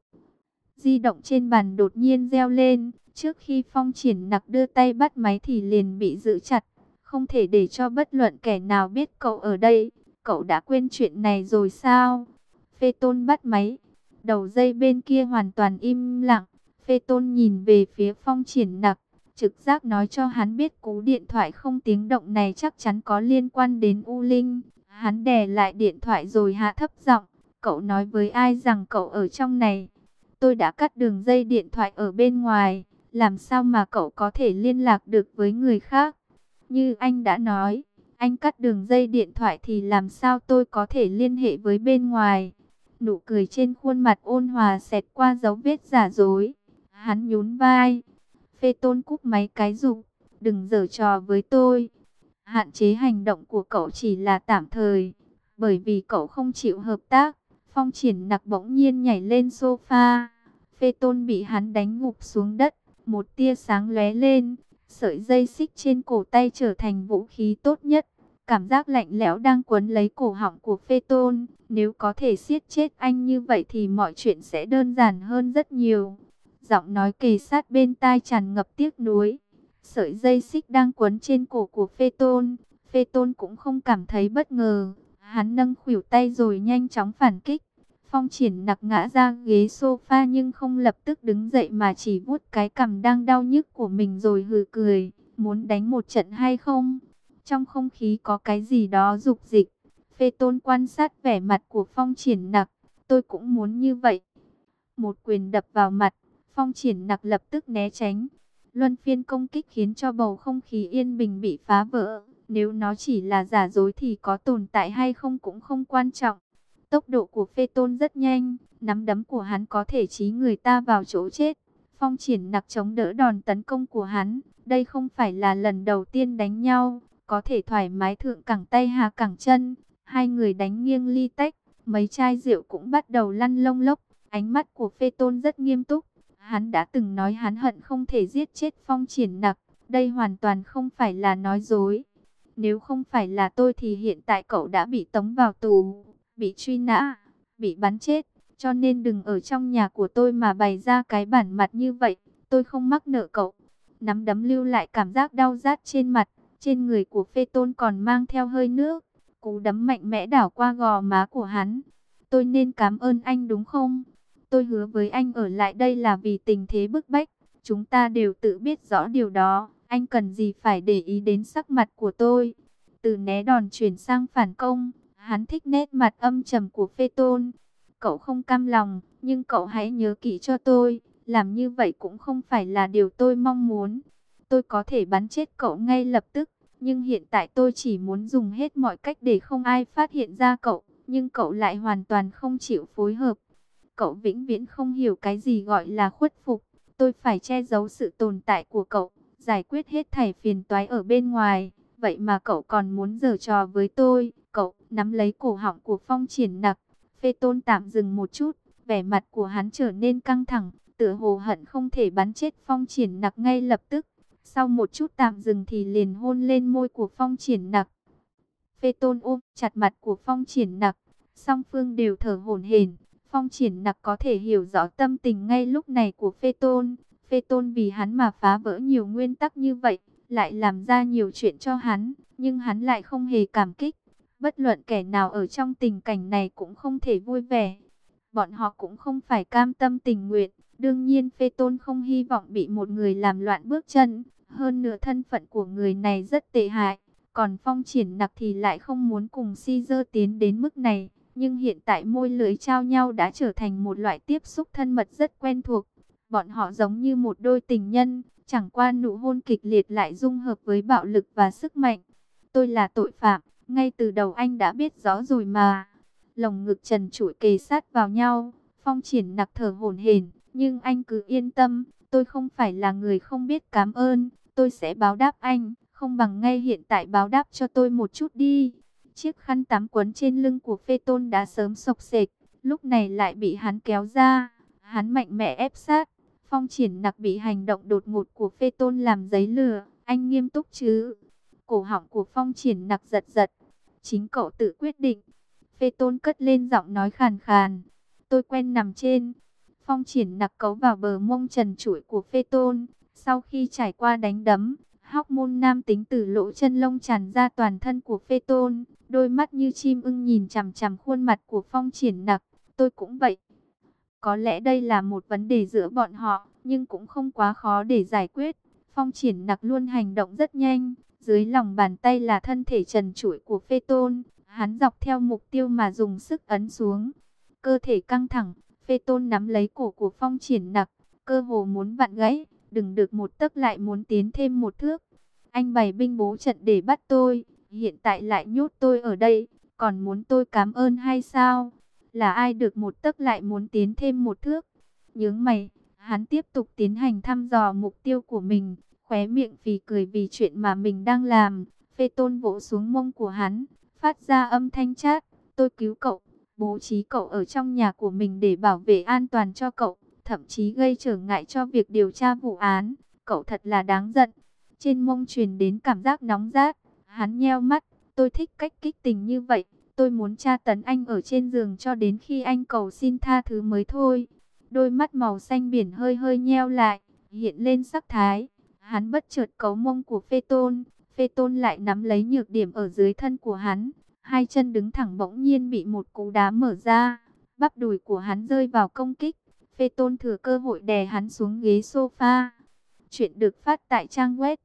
Di động trên bàn đột nhiên reo lên. Trước khi Phong Triển Nặc đưa tay bắt máy thì liền bị giữ chặt. Không thể để cho bất luận kẻ nào biết cậu ở đây. Cậu đã quên chuyện này rồi sao? Phê Tôn bắt máy. Đầu dây bên kia hoàn toàn im lặng. Phê Tôn nhìn về phía Phong Triển Nặc. Trực giác nói cho hắn biết cú điện thoại không tiếng động này chắc chắn có liên quan đến U Linh. Hắn đè lại điện thoại rồi hạ thấp giọng. Cậu nói với ai rằng cậu ở trong này? Tôi đã cắt đường dây điện thoại ở bên ngoài. Làm sao mà cậu có thể liên lạc được với người khác? Như anh đã nói, anh cắt đường dây điện thoại thì làm sao tôi có thể liên hệ với bên ngoài? Nụ cười trên khuôn mặt ôn hòa xẹt qua dấu vết giả dối. Hắn nhún vai. Phê Tôn cúp máy cái rụp. Đừng giở trò với tôi. Hạn chế hành động của cậu chỉ là tạm thời. Bởi vì cậu không chịu hợp tác. Phong Triển Nặc bỗng nhiên nhảy lên sofa. Phê Tôn bị hắn đánh ngụp xuống đất. Một tia sáng lóe lên. Sợi dây xích trên cổ tay trở thành vũ khí tốt nhất. Cảm giác lạnh lẽo đang quấn lấy cổ họng của Phê Tôn. Nếu có thể siết chết anh như vậy thì mọi chuyện sẽ đơn giản hơn rất nhiều. Giọng nói kề sát bên tai tràn ngập tiếc nuối. Sợi dây xích đang quấn trên cổ của Phê Tôn. Phê Tôn cũng không cảm thấy bất ngờ. Hắn nâng khuỷu tay rồi nhanh chóng phản kích. Phong Triển Nặc ngã ra ghế sofa nhưng không lập tức đứng dậy mà chỉ vuốt cái cằm đang đau nhức của mình rồi hừ cười. Muốn đánh một trận hay không? Trong không khí có cái gì đó rục dịch. Phê Tôn quan sát vẻ mặt của Phong Triển Nặc. Tôi cũng muốn như vậy. Một quyền đập vào mặt. Phong Triển Nặc lập tức né tránh. Luân phiên công kích khiến cho bầu không khí yên bình bị phá vỡ. Nếu nó chỉ là giả dối thì có tồn tại hay không cũng không quan trọng. Tốc độ của Phê Tôn rất nhanh, nắm đấm của hắn có thể trí người ta vào chỗ chết. Phong Triển Nặc chống đỡ đòn tấn công của hắn. Đây không phải là lần đầu tiên đánh nhau, có thể thoải mái thượng cẳng tay hạ cẳng chân. Hai người đánh nghiêng ly tách, mấy chai rượu cũng bắt đầu lăn lông lốc. Ánh mắt của Phê Tôn rất nghiêm túc. Hắn đã từng nói hắn hận không thể giết chết Phong Triển Nặc. Đây hoàn toàn không phải là nói dối. Nếu không phải là tôi thì hiện tại cậu đã bị tống vào tù, bị truy nã, bị bắn chết. Cho nên đừng ở trong nhà của tôi mà bày ra cái bản mặt như vậy. Tôi không mắc nợ cậu. Nắm đấm lưu lại cảm giác đau rát trên mặt. Trên người của Phê Tôn còn mang theo hơi nước. Cú đấm mạnh mẽ đảo qua gò má của hắn. Tôi nên cảm ơn anh đúng không? Tôi hứa với anh ở lại đây là vì tình thế bức bách. Chúng ta đều tự biết rõ điều đó. Anh cần gì phải để ý đến sắc mặt của tôi? Từ né đòn chuyển sang phản công. Hắn thích nét mặt âm trầm của Phê Tôn. Cậu không cam lòng, nhưng cậu hãy nhớ kỹ cho tôi. Làm như vậy cũng không phải là điều tôi mong muốn. Tôi có thể bắn chết cậu ngay lập tức. Nhưng hiện tại tôi chỉ muốn dùng hết mọi cách để không ai phát hiện ra cậu. Nhưng cậu lại hoàn toàn không chịu phối hợp. Cậu vĩnh viễn không hiểu cái gì gọi là khuất phục. Tôi phải che giấu sự tồn tại của cậu, giải quyết hết thảy phiền toái ở bên ngoài. Vậy mà cậu còn muốn giở trò với tôi. Cậu nắm lấy cổ họng của Phong Triển Nặc. Phê Tôn tạm dừng một chút, vẻ mặt của hắn trở nên căng thẳng, tựa hồ hận không thể bắn chết Phong Triển Nặc ngay lập tức. Sau một chút tạm dừng thì liền hôn lên môi của Phong Triển Nặc. Phê Tôn ôm chặt mặt của Phong Triển Nặc, song phương đều thở hổn hển. Phong Triển Nặc có thể hiểu rõ tâm tình ngay lúc này của Phê Tôn. Phê Tôn vì hắn mà phá vỡ nhiều nguyên tắc như vậy, lại làm ra nhiều chuyện cho hắn, nhưng hắn lại không hề cảm kích. Bất luận kẻ nào ở trong tình cảnh này cũng không thể vui vẻ. Bọn họ cũng không phải cam tâm tình nguyện. Đương nhiên Phê Tôn không hy vọng bị một người làm loạn bước chân. Hơn nữa thân phận của người này rất tệ hại. Còn Phong Triển Nặc thì lại không muốn cùng Caesar tiến đến mức này. Nhưng hiện tại môi lưỡi trao nhau đã trở thành một loại tiếp xúc thân mật rất quen thuộc. Bọn họ giống như một đôi tình nhân. Chẳng qua nụ hôn kịch liệt lại dung hợp với bạo lực và sức mạnh. Tôi là tội phạm. Ngay từ đầu anh đã biết rõ rồi mà. Lồng ngực trần trụi kề sát vào nhau. Phong Triển Nặc thở hổn hển. Nhưng anh cứ yên tâm. Tôi không phải là người không biết cảm ơn. Tôi sẽ báo đáp anh. Không bằng ngay hiện tại báo đáp cho tôi một chút đi. Chiếc khăn tắm quấn trên lưng của Phê Tôn đã sớm xộc xệch. Lúc này lại bị hắn kéo ra. Hắn mạnh mẽ ép sát. Phong Triển Nặc bị hành động đột ngột của Phê Tôn làm giấy lửa. Anh nghiêm túc chứ? Cổ họng của Phong Triển Nặc giật giật. Chính cậu tự quyết định. Phê Tôn cất lên giọng nói khàn khàn. Tôi quen nằm trên. Phong Triển Nặc cấu vào bờ mông trần trụi của Phê Tôn. Sau khi trải qua đánh đấm, hormone nam tính từ lỗ chân lông tràn ra toàn thân của Phê Tôn. Đôi mắt như chim ưng nhìn chằm chằm khuôn mặt của Phong Triển Nặc. Tôi cũng vậy. Có lẽ đây là một vấn đề giữa bọn họ, nhưng cũng không quá khó để giải quyết. Phong Triển Nặc luôn hành động rất nhanh. Dưới lòng bàn tay là thân thể trần trụi của Phê Tôn. Hắn dọc theo mục tiêu mà dùng sức ấn xuống. Cơ thể căng thẳng, Phê Tôn nắm lấy cổ của Phong Triển Nặc, cơ hồ muốn vặn gãy. Đừng được một tấc lại muốn tiến thêm một thước. Anh bày binh bố trận để bắt tôi, hiện tại lại nhốt tôi ở đây, còn muốn tôi cảm ơn hay sao? Là ai được một tấc lại muốn tiến thêm một thước? Nhướng mày, hắn tiếp tục tiến hành thăm dò mục tiêu của mình, khóe miệng phì cười vì chuyện mà mình đang làm. Phê Tôn vỗ xuống mông của hắn, phát ra âm thanh chát. Tôi cứu cậu, bố trí cậu ở trong nhà của mình để bảo vệ an toàn cho cậu, thậm chí gây trở ngại cho việc điều tra vụ án. Cậu thật là đáng giận. Trên mông truyền đến cảm giác nóng rát. Hắn nheo mắt. Tôi thích cách kích tình như vậy. Tôi muốn tra tấn anh ở trên giường cho đến khi anh cầu xin tha thứ mới thôi. Đôi mắt màu xanh biển hơi hơi nheo lại, hiện lên sắc thái. Hắn bất chợt cấu mông của Phê Tôn. Phê Tôn lại nắm lấy nhược điểm ở dưới thân của hắn. Hai chân đứng thẳng bỗng nhiên bị một cú đá mở ra. Bắp đùi của hắn rơi vào công kích. Phê Tôn thừa cơ hội đè hắn xuống ghế sofa. Chuyện được phát tại trang web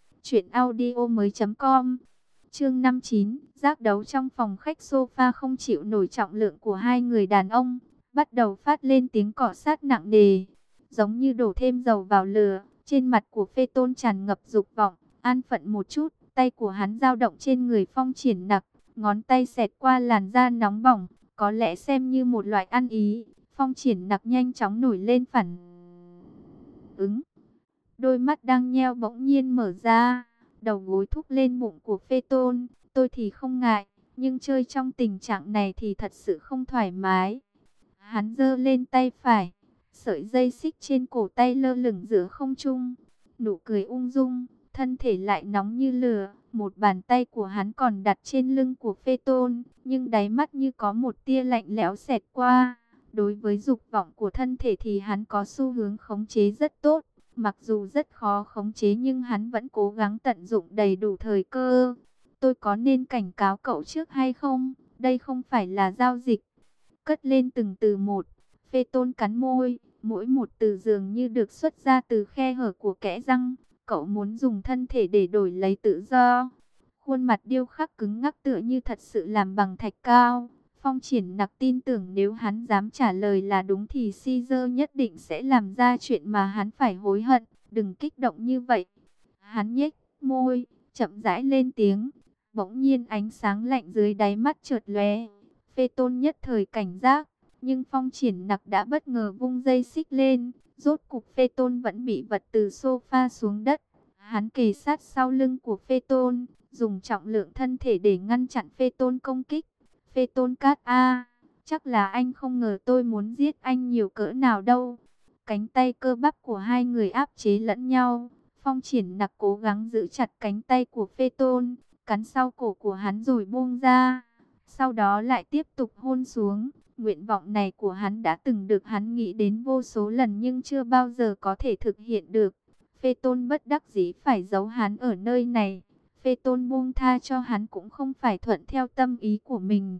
truyệnaudiomoi.com. Chương 59, giác đấu trong phòng khách. Sofa không chịu nổi trọng lượng của hai người đàn ông, bắt đầu phát lên tiếng cọ sát nặng nề, giống như đổ thêm dầu vào lửa. Trên mặt của Phê Tôn tràn ngập dục vọng, an phận một chút, Tay của hắn dao động trên người Phong Triển Nặc, ngón tay xẹt qua làn da nóng bỏng, có lẽ xem như một loại ăn ý. Phong Triển Nặc nhanh chóng nổi lên phản ứng. Đôi mắt đang nheo bỗng nhiên mở ra, đầu gối thúc lên bụng của Phê Tôn. Tôi thì không ngại, nhưng chơi trong tình trạng này thì thật sự không thoải mái. Hắn giơ lên tay phải, sợi dây xích trên cổ tay lơ lửng giữa không trung. Nụ cười ung dung, thân thể lại nóng như lửa. Một bàn tay của hắn còn đặt trên lưng của Phê Tôn, nhưng đáy mắt như có một tia lạnh lẽo xẹt qua. Đối với dục vọng của thân thể thì hắn có xu hướng khống chế rất tốt. Mặc dù rất khó khống chế nhưng hắn vẫn cố gắng tận dụng đầy đủ thời cơ. Tôi có nên cảnh cáo cậu trước hay không? Đây không phải là giao dịch. Cất lên từng từ một. Phê Tôn cắn môi, mỗi một từ dường như được xuất ra từ khe hở của kẽ răng. Cậu muốn dùng thân thể để đổi lấy tự do. Khuôn mặt điêu khắc cứng ngắc tựa như thật sự làm bằng thạch cao. Phong Triển Nặc tin tưởng nếu hắn dám trả lời là đúng thì Caesar nhất định sẽ làm ra chuyện mà hắn phải hối hận. Đừng kích động như vậy. Hắn nhếch môi, chậm rãi lên tiếng. Bỗng nhiên ánh sáng lạnh dưới đáy mắt chợt lóe. Phê Tôn nhất thời cảnh giác, nhưng Phong Triển Nặc đã bất ngờ vung dây xích lên. Rốt cục Phê Tôn vẫn bị vật từ sofa xuống đất. Hắn kề sát sau lưng của Phê Tôn, dùng trọng lượng thân thể để ngăn chặn Phê Tôn công kích. Phê Tôn cát chắc là anh không ngờ tôi muốn giết anh nhiều cỡ nào đâu. Cánh tay cơ bắp của hai người áp chế lẫn nhau. Phong Triển Nặc cố gắng giữ chặt cánh tay của Phê Tôn, cắn sau cổ của hắn rồi buông ra. Sau đó lại tiếp tục hôn xuống. Nguyện vọng này của hắn đã từng được hắn nghĩ đến vô số lần nhưng chưa bao giờ có thể thực hiện được. Phê Tôn bất đắc dĩ phải giấu hắn ở nơi này. Phê Tôn buông tha cho hắn cũng không phải thuận theo tâm ý của mình.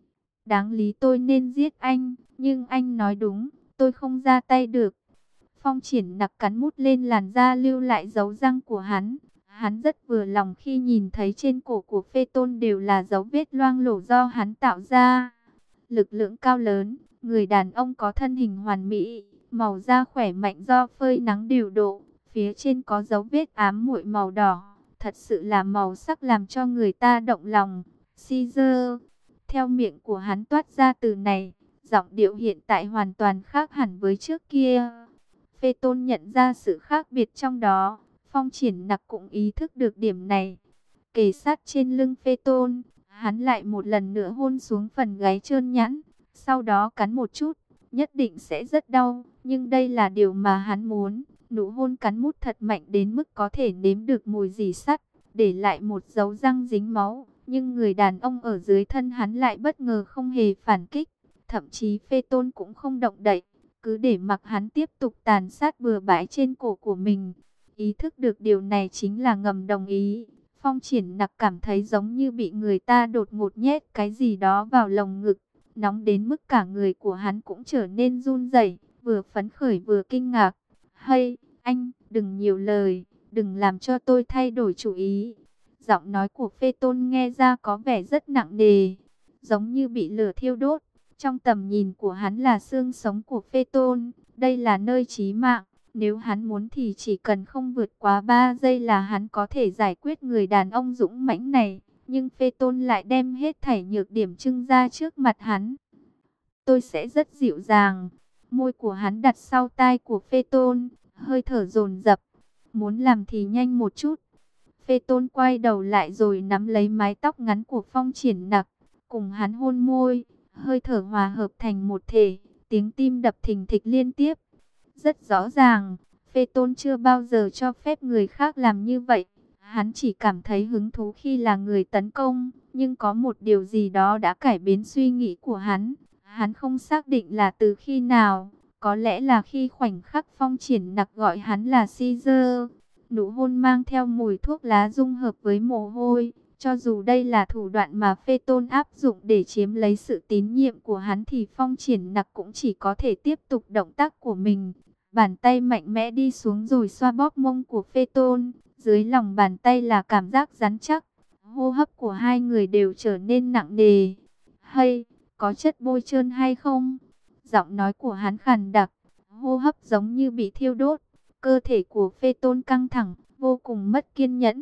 Đáng lý tôi nên giết anh, nhưng anh nói đúng, tôi không ra tay được. Phong Triển Nặc cắn mút lên làn da lưu lại dấu răng của hắn. Hắn rất vừa lòng khi nhìn thấy trên cổ của Phê Tôn đều là dấu vết loang lổ do hắn tạo ra. Lực lượng cao lớn, người đàn ông có thân hình hoàn mỹ, màu da khỏe mạnh do phơi nắng điều độ. Phía trên có dấu vết ám muội màu đỏ, thật sự là màu sắc làm cho người ta động lòng. Caesar, theo miệng của hắn toát ra từ này, giọng điệu hiện tại hoàn toàn khác hẳn với trước kia. Phê Tôn nhận ra sự khác biệt trong đó, Phong Triển Nặc cũng ý thức được điểm này. Kề sát trên lưng Phê Tôn, hắn lại một lần nữa hôn xuống phần gáy trơn nhẵn, sau đó cắn một chút, nhất định sẽ rất đau, nhưng đây là điều mà hắn muốn. Nụ hôn cắn mút thật mạnh đến mức có thể nếm được mùi rỉ sắt, để lại một dấu răng dính máu, nhưng người đàn ông ở dưới thân hắn lại bất ngờ không hề phản kích, thậm chí Phê Tôn cũng không động đậy, cứ để mặc hắn tiếp tục tàn sát bừa bãi trên cổ của mình. Ý thức được điều này chính là ngầm đồng ý. Phong Triển Nặc cảm thấy giống như bị người ta đột ngột nhét cái gì đó vào lồng ngực, nóng đến mức cả người của hắn cũng trở nên run rẩy, vừa phấn khởi vừa kinh ngạc. "Hay, anh, đừng nhiều lời, đừng làm cho tôi thay đổi chủ ý." Giọng nói của Phê Tôn nghe ra có vẻ rất nặng nề, giống như bị lửa thiêu đốt. Trong tầm nhìn của hắn là xương sống của Phê Tôn, đây là nơi chí mạng. Nếu hắn muốn thì chỉ cần không vượt quá 3 giây là hắn có thể giải quyết người đàn ông dũng mãnh này. Nhưng Phê Tôn lại đem hết thảy nhược điểm trưng ra trước mặt hắn. "Tôi sẽ rất dịu dàng." Môi của hắn đặt sau tai của Phê Tôn, hơi thở dồn dập. "Muốn làm thì nhanh một chút." Phê Tôn quay đầu lại rồi nắm lấy mái tóc ngắn của Phong Triển Nặc, cùng hắn hôn môi, hơi thở hòa hợp thành một thể, tiếng tim đập thình thịch liên tiếp. Rất rõ ràng, Phê Tôn chưa bao giờ cho phép người khác làm như vậy. Hắn chỉ cảm thấy hứng thú khi là người tấn công, nhưng có một điều gì đó đã cải biến suy nghĩ của hắn. Hắn không xác định là từ khi nào, có lẽ là khi khoảnh khắc Phong Triển Nặc gọi hắn là Caesar. Nụ hôn mang theo mùi thuốc lá dung hợp với mồ hôi. Cho dù đây là thủ đoạn mà Phê Tôn áp dụng để chiếm lấy sự tín nhiệm của hắn thì Phong Triển Nặc cũng chỉ có thể tiếp tục động tác của mình. Bàn tay mạnh mẽ đi xuống rồi xoa bóp mông của Phê Tôn. Dưới lòng bàn tay là cảm giác rắn chắc. Hô hấp của hai người đều trở nên nặng nề. "Hay, có chất bôi trơn hay không?" Giọng nói của hắn khàn đặc, hô hấp giống như bị thiêu đốt. Cơ thể của Phê Tôn căng thẳng, vô cùng mất kiên nhẫn.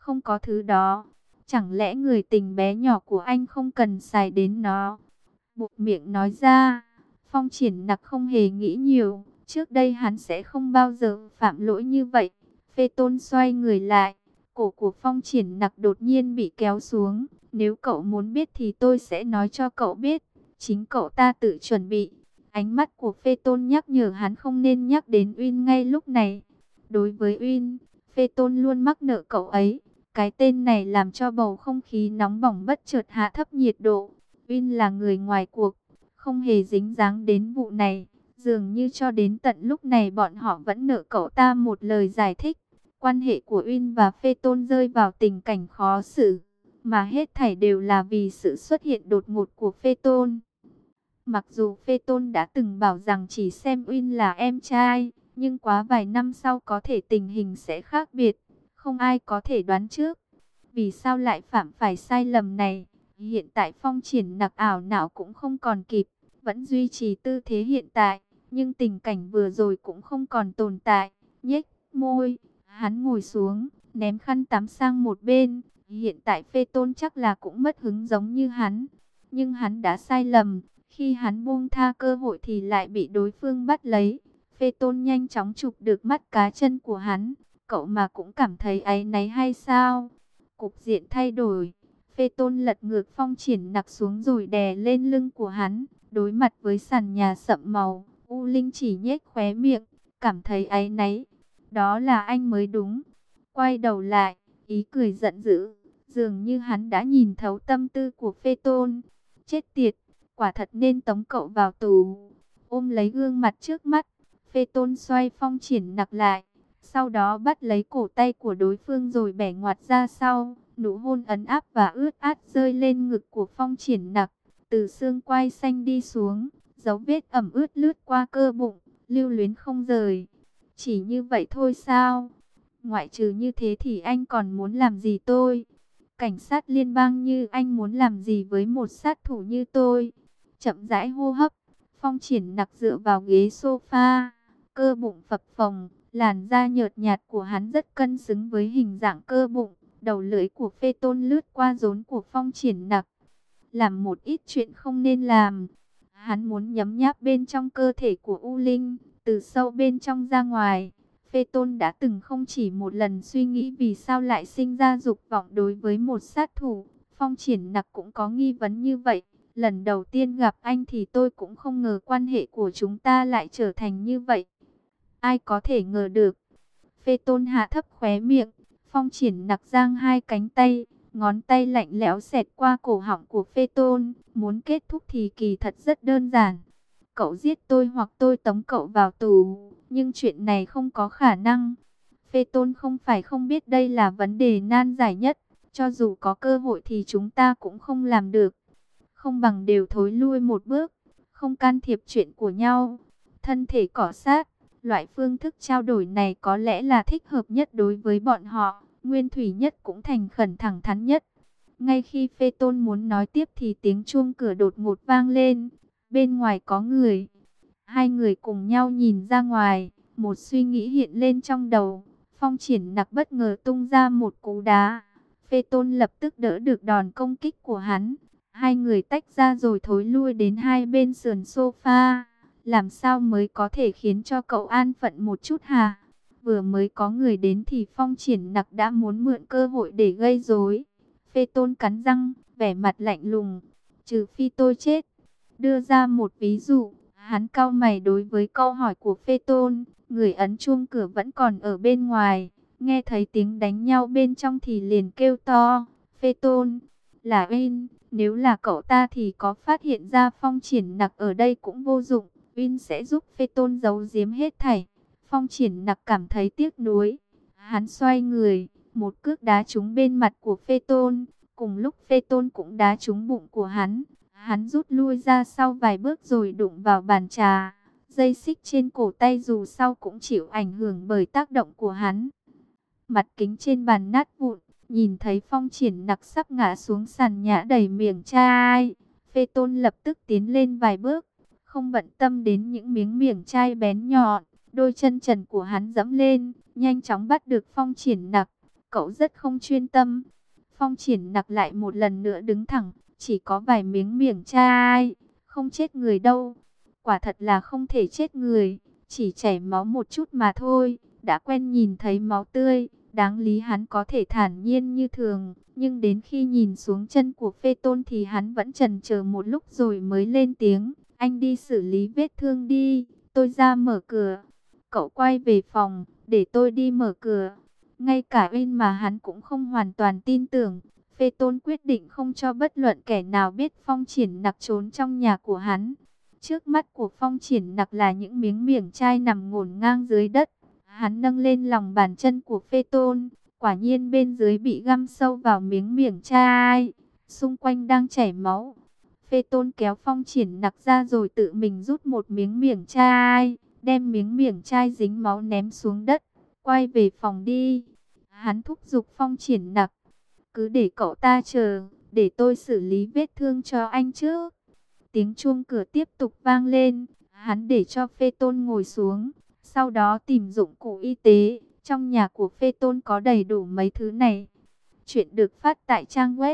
không có thứ đó. Chẳng lẽ người tình bé nhỏ của anh không cần xài đến nó? Buột miệng nói ra. Phong Triển Nặc không hề nghĩ nhiều. Trước đây hắn sẽ không bao giờ phạm lỗi như vậy. Phê Tôn xoay người lại. Cổ của Phong Triển Nặc đột nhiên bị kéo xuống. Nếu cậu muốn biết thì tôi sẽ nói cho cậu biết. Chính cậu ta tự chuẩn bị. Ánh mắt của Phê Tôn nhắc nhở hắn không nên nhắc đến Uyên ngay lúc này. Đối với Uyên, Phê Tôn luôn mắc nợ cậu ấy. Cái tên này làm cho bầu không khí nóng bỏng bất chợt hạ thấp nhiệt độ. Uyên là người ngoài cuộc, không hề dính dáng đến vụ này. Dường như cho đến tận lúc này bọn họ vẫn nợ cậu ta một lời giải thích. Quan hệ của Uyên và Phê Tôn rơi vào tình cảnh khó xử, mà hết thảy đều là vì sự xuất hiện đột ngột của Phê Tôn. Mặc dù Phê Tôn đã từng bảo rằng chỉ xem Uyên là em trai, nhưng quá vài năm sau có thể tình hình sẽ khác biệt. Không ai có thể đoán trước vì sao lại phạm phải sai lầm này. Hiện tại Phong Triển Nặc ảo não cũng không còn kịp, vẫn duy trì tư thế hiện tại, nhưng tình cảnh vừa rồi cũng không còn tồn tại. Nhếch môi, hắn ngồi xuống, ném khăn tắm sang một bên. Hiện tại Phê Tôn chắc là cũng mất hứng giống như hắn, nhưng hắn đã sai lầm. Khi hắn buông tha cơ hội thì lại bị đối phương bắt lấy. Phê Tôn nhanh chóng chụp được mắt cá chân của hắn. Cậu mà cũng cảm thấy áy náy hay sao? Cục diện thay đổi. Phê Tôn lật ngược Phong Triển Nặc xuống rồi đè lên lưng của hắn. Đối mặt với sàn nhà sậm màu, U Linh chỉ nhếch khóe miệng, cảm thấy áy náy. Đó là anh mới đúng. Quay đầu lại, ý cười giận dữ. Dường như hắn đã nhìn thấu tâm tư của Phê Tôn. Chết tiệt, quả thật nên tống cậu vào tù. Ôm lấy gương mặt trước mắt, Phê Tôn xoay Phong Triển Nặc lại. Sau đó bắt lấy cổ tay của đối phương rồi bẻ ngoặt ra sau. Nụ hôn ấn áp và ướt át rơi lên ngực của Phong Triển Nặc. Từ xương quai xanh đi xuống, dấu vết ẩm ướt lướt qua cơ bụng, lưu luyến không rời. Chỉ như vậy thôi sao? Ngoại trừ như thế thì anh còn muốn làm gì tôi? Cảnh sát liên bang như anh muốn làm gì với một sát thủ như tôi? Chậm rãi hô hấp, Phong Triển Nặc dựa vào ghế sofa, cơ bụng phập phồng, làn da nhợt nhạt của hắn rất cân xứng với hình dạng cơ bụng. Đầu lưỡi của Phê Tôn lướt qua rốn của Phong Triển Nặc, làm một ít chuyện không nên làm. Hắn muốn nhấm nháp bên trong cơ thể của U Linh, từ sâu bên trong ra ngoài. Phê Tôn đã từng không chỉ một lần suy nghĩ vì sao lại sinh ra dục vọng đối với một sát thủ. Phong Triển Nặc cũng có nghi vấn như vậy. Lần đầu tiên gặp anh thì tôi cũng không ngờ quan hệ của chúng ta lại trở thành như vậy. Ai có thể ngờ được. Phê Tôn hạ thấp khóe miệng. Phong Triển Nặc giang hai cánh tay, ngón tay lạnh lẽo xẹt qua cổ họng của Phê Tôn. Muốn kết thúc thì kỳ thật rất đơn giản. Cậu giết tôi hoặc tôi tống cậu vào tù, nhưng chuyện này không có khả năng. Phê Tôn không phải không biết đây là vấn đề nan giải nhất. Cho dù có cơ hội thì chúng ta cũng không làm được. Không bằng đều thối lui một bước, không can thiệp chuyện của nhau. Thân thể cọ sát, loại phương thức trao đổi này có lẽ là thích hợp nhất đối với bọn họ. Nguyên Thủy Nhất cũng thành khẩn thẳng thắn nhất. Ngay khi Phê Tôn muốn nói tiếp thì tiếng chuông cửa đột ngột vang lên. Bên ngoài có người. Hai người cùng nhau nhìn ra ngoài. Một suy nghĩ hiện lên trong đầu. Phong Triển Nặc bất ngờ tung ra một cú đá. Phê Tôn lập tức đỡ được đòn công kích của hắn. Hai người tách ra rồi thối lui đến hai bên sườn sofa. Làm sao mới có thể khiến cho cậu an phận một chút hả? Vừa mới có người đến thì Phong Triển Nặc đã muốn mượn cơ hội để gây rối. Phê Tôn cắn răng, vẻ mặt lạnh lùng. Trừ phi tôi chết. Đưa ra một ví dụ, hắn cau mày đối với câu hỏi của Phê Tôn. Người ấn chuông cửa vẫn còn ở bên ngoài. Nghe thấy tiếng đánh nhau bên trong thì liền kêu to. Phê Tôn, là Uyên. Nếu là cậu ta thì có phát hiện ra Phong Triển Nặc ở đây cũng vô dụng. Uyên sẽ giúp Phê Tôn giấu giếm hết thảy. Phong Triển Nặc cảm thấy tiếc nuối. Hắn xoay người, một cước đá trúng bên mặt của Phê Tôn. Cùng lúc Phê Tôn cũng đá trúng bụng của hắn. Hắn rút lui ra sau vài bước rồi đụng vào bàn trà. Dây xích trên cổ tay dù sau cũng chịu ảnh hưởng bởi tác động của hắn. Mặt kính trên bàn nát vụn. Nhìn thấy Phong Triển Nặc sắp ngã xuống sàn nhã đầy miệng chai. Phê Tôn lập tức tiến lên vài bước. Không bận tâm đến những miếng miệng chai bén nhọn. Đôi chân trần của hắn dẫm lên, nhanh chóng bắt được Phong Triển Nặc. cậu rất không chuyên tâm. Phong Triển Nặc lại một lần nữa đứng thẳng, chỉ có vài miếng miệng chai, không chết người đâu. Quả thật là không thể chết người, chỉ chảy máu một chút mà thôi, đã quen nhìn thấy máu tươi, đáng lý hắn có thể thản nhiên như thường, nhưng đến khi nhìn xuống chân của Phê Tôn thì hắn vẫn chần chờ một lúc rồi mới lên tiếng, anh đi xử lý vết thương đi, tôi ra mở cửa. Cậu quay về phòng, để tôi đi mở cửa. Ngay cả Uyên mà hắn cũng không hoàn toàn tin tưởng. Phê Tôn quyết định không cho bất luận kẻ nào biết Phong Triển Nặc trốn trong nhà của hắn. Trước mắt của Phong Triển Nặc là những miếng miệng chai nằm ngổn ngang dưới đất. Hắn nâng lên lòng bàn chân của Phê Tôn. Quả nhiên bên dưới bị găm sâu vào miếng miệng chai. Xung quanh đang chảy máu. Phê Tôn kéo Phong Triển Nặc ra rồi tự mình rút một miếng miệng chai. Đem miếng miệng chai dính máu ném xuống đất. Quay về phòng đi. Hắn thúc giục Phong Triển Nặc. Cứ để cậu ta chờ, để tôi xử lý vết thương cho anh trước. Tiếng chuông cửa tiếp tục vang lên. Hắn để cho Phê Tôn ngồi xuống. Sau đó tìm dụng cụ y tế. Trong nhà của Phê Tôn có đầy đủ mấy thứ này. Chuyện được phát tại trang web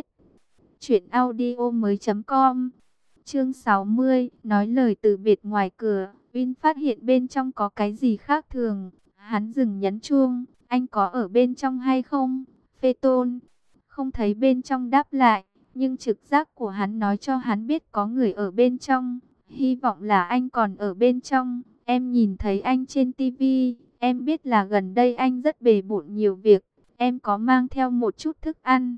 truyệnaudiomoi.com. Chương 60, nói lời từ biệt ngoài cửa. Uyên phát hiện bên trong có cái gì khác thường. Hắn dừng nhấn chuông. Anh có ở bên trong hay không? Phê Tôn không thấy bên trong đáp lại, nhưng trực giác của hắn nói cho hắn biết có người ở bên trong. Hy vọng là anh còn ở bên trong. Em nhìn thấy anh trên tivi, em biết là gần đây anh rất bề bộn nhiều việc. Em có mang theo một chút thức ăn.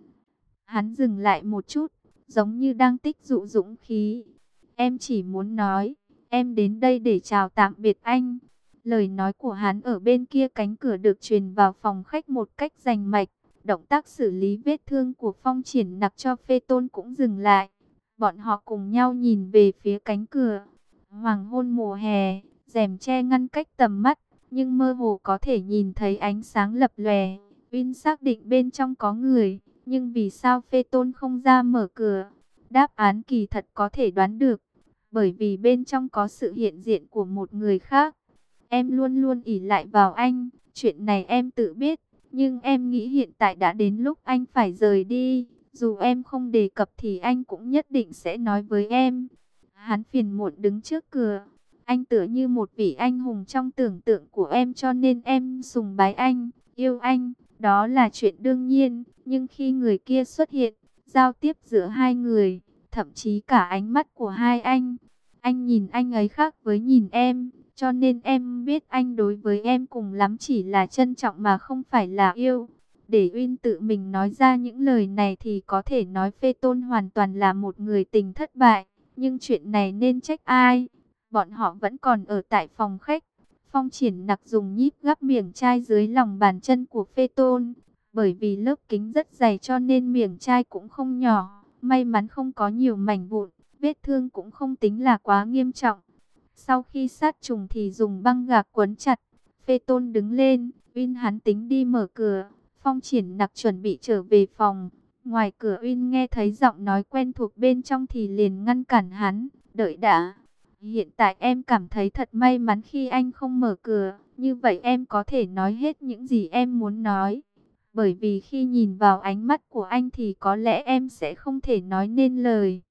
Hắn dừng lại một chút, giống như đang tích tụ dũng khí. Em chỉ muốn nói, em đến đây để chào tạm biệt anh. Lời nói của hắn ở bên kia cánh cửa được truyền vào phòng khách một cách rành mạch. Động tác xử lý vết thương của Phong Triển Nặc cho Phê Tôn cũng dừng lại. Bọn họ cùng nhau nhìn về phía cánh cửa. Hoàng hôn mùa hè, rèm che ngăn cách tầm mắt, nhưng mơ hồ có thể nhìn thấy ánh sáng lập lòe. Uyên xác định bên trong có người, nhưng vì sao Phê Tôn không ra mở cửa? Đáp án kỳ thật có thể đoán được, bởi vì bên trong có sự hiện diện của một người khác. Em luôn luôn ỷ lại vào anh, chuyện này em tự biết. Nhưng em nghĩ hiện tại đã đến lúc anh phải rời đi. Dù em không đề cập thì anh cũng nhất định sẽ nói với em. Hắn phiền muộn đứng trước cửa. Anh tựa như một vị anh hùng trong tưởng tượng của em, cho nên em sùng bái anh, yêu anh. Đó là chuyện đương nhiên. Nhưng khi người kia xuất hiện, giao tiếp giữa hai người, thậm chí cả ánh mắt của hai anh nhìn anh ấy khác với nhìn em. Cho nên em biết anh đối với em cùng lắm chỉ là trân trọng mà không phải là yêu. Để Uyên tự mình nói ra những lời này thì có thể nói Phê Tôn hoàn toàn là một người tình thất bại. Nhưng chuyện này nên trách ai? Bọn họ vẫn còn ở tại phòng khách. Phong Triển Nặc dùng nhíp gắp miệng chai dưới lòng bàn chân của Phê Tôn. Bởi vì lớp kính rất dày cho nên miệng chai cũng không nhỏ. May mắn không có nhiều mảnh vụn. Vết thương cũng không tính là quá nghiêm trọng. Sau khi sát trùng thì dùng băng gạc quấn chặt. Phê Tôn đứng lên, Uyên hắn tính đi mở cửa. Phong Triển Nặc chuẩn bị trở về phòng. Ngoài cửa Uyên nghe thấy giọng nói quen thuộc bên trong thì liền ngăn cản hắn. Đợi đã. Hiện tại em cảm thấy thật may mắn khi anh không mở cửa. Như vậy em có thể nói hết những gì em muốn nói. Bởi vì khi nhìn vào ánh mắt của anh thì có lẽ em sẽ không thể nói nên lời.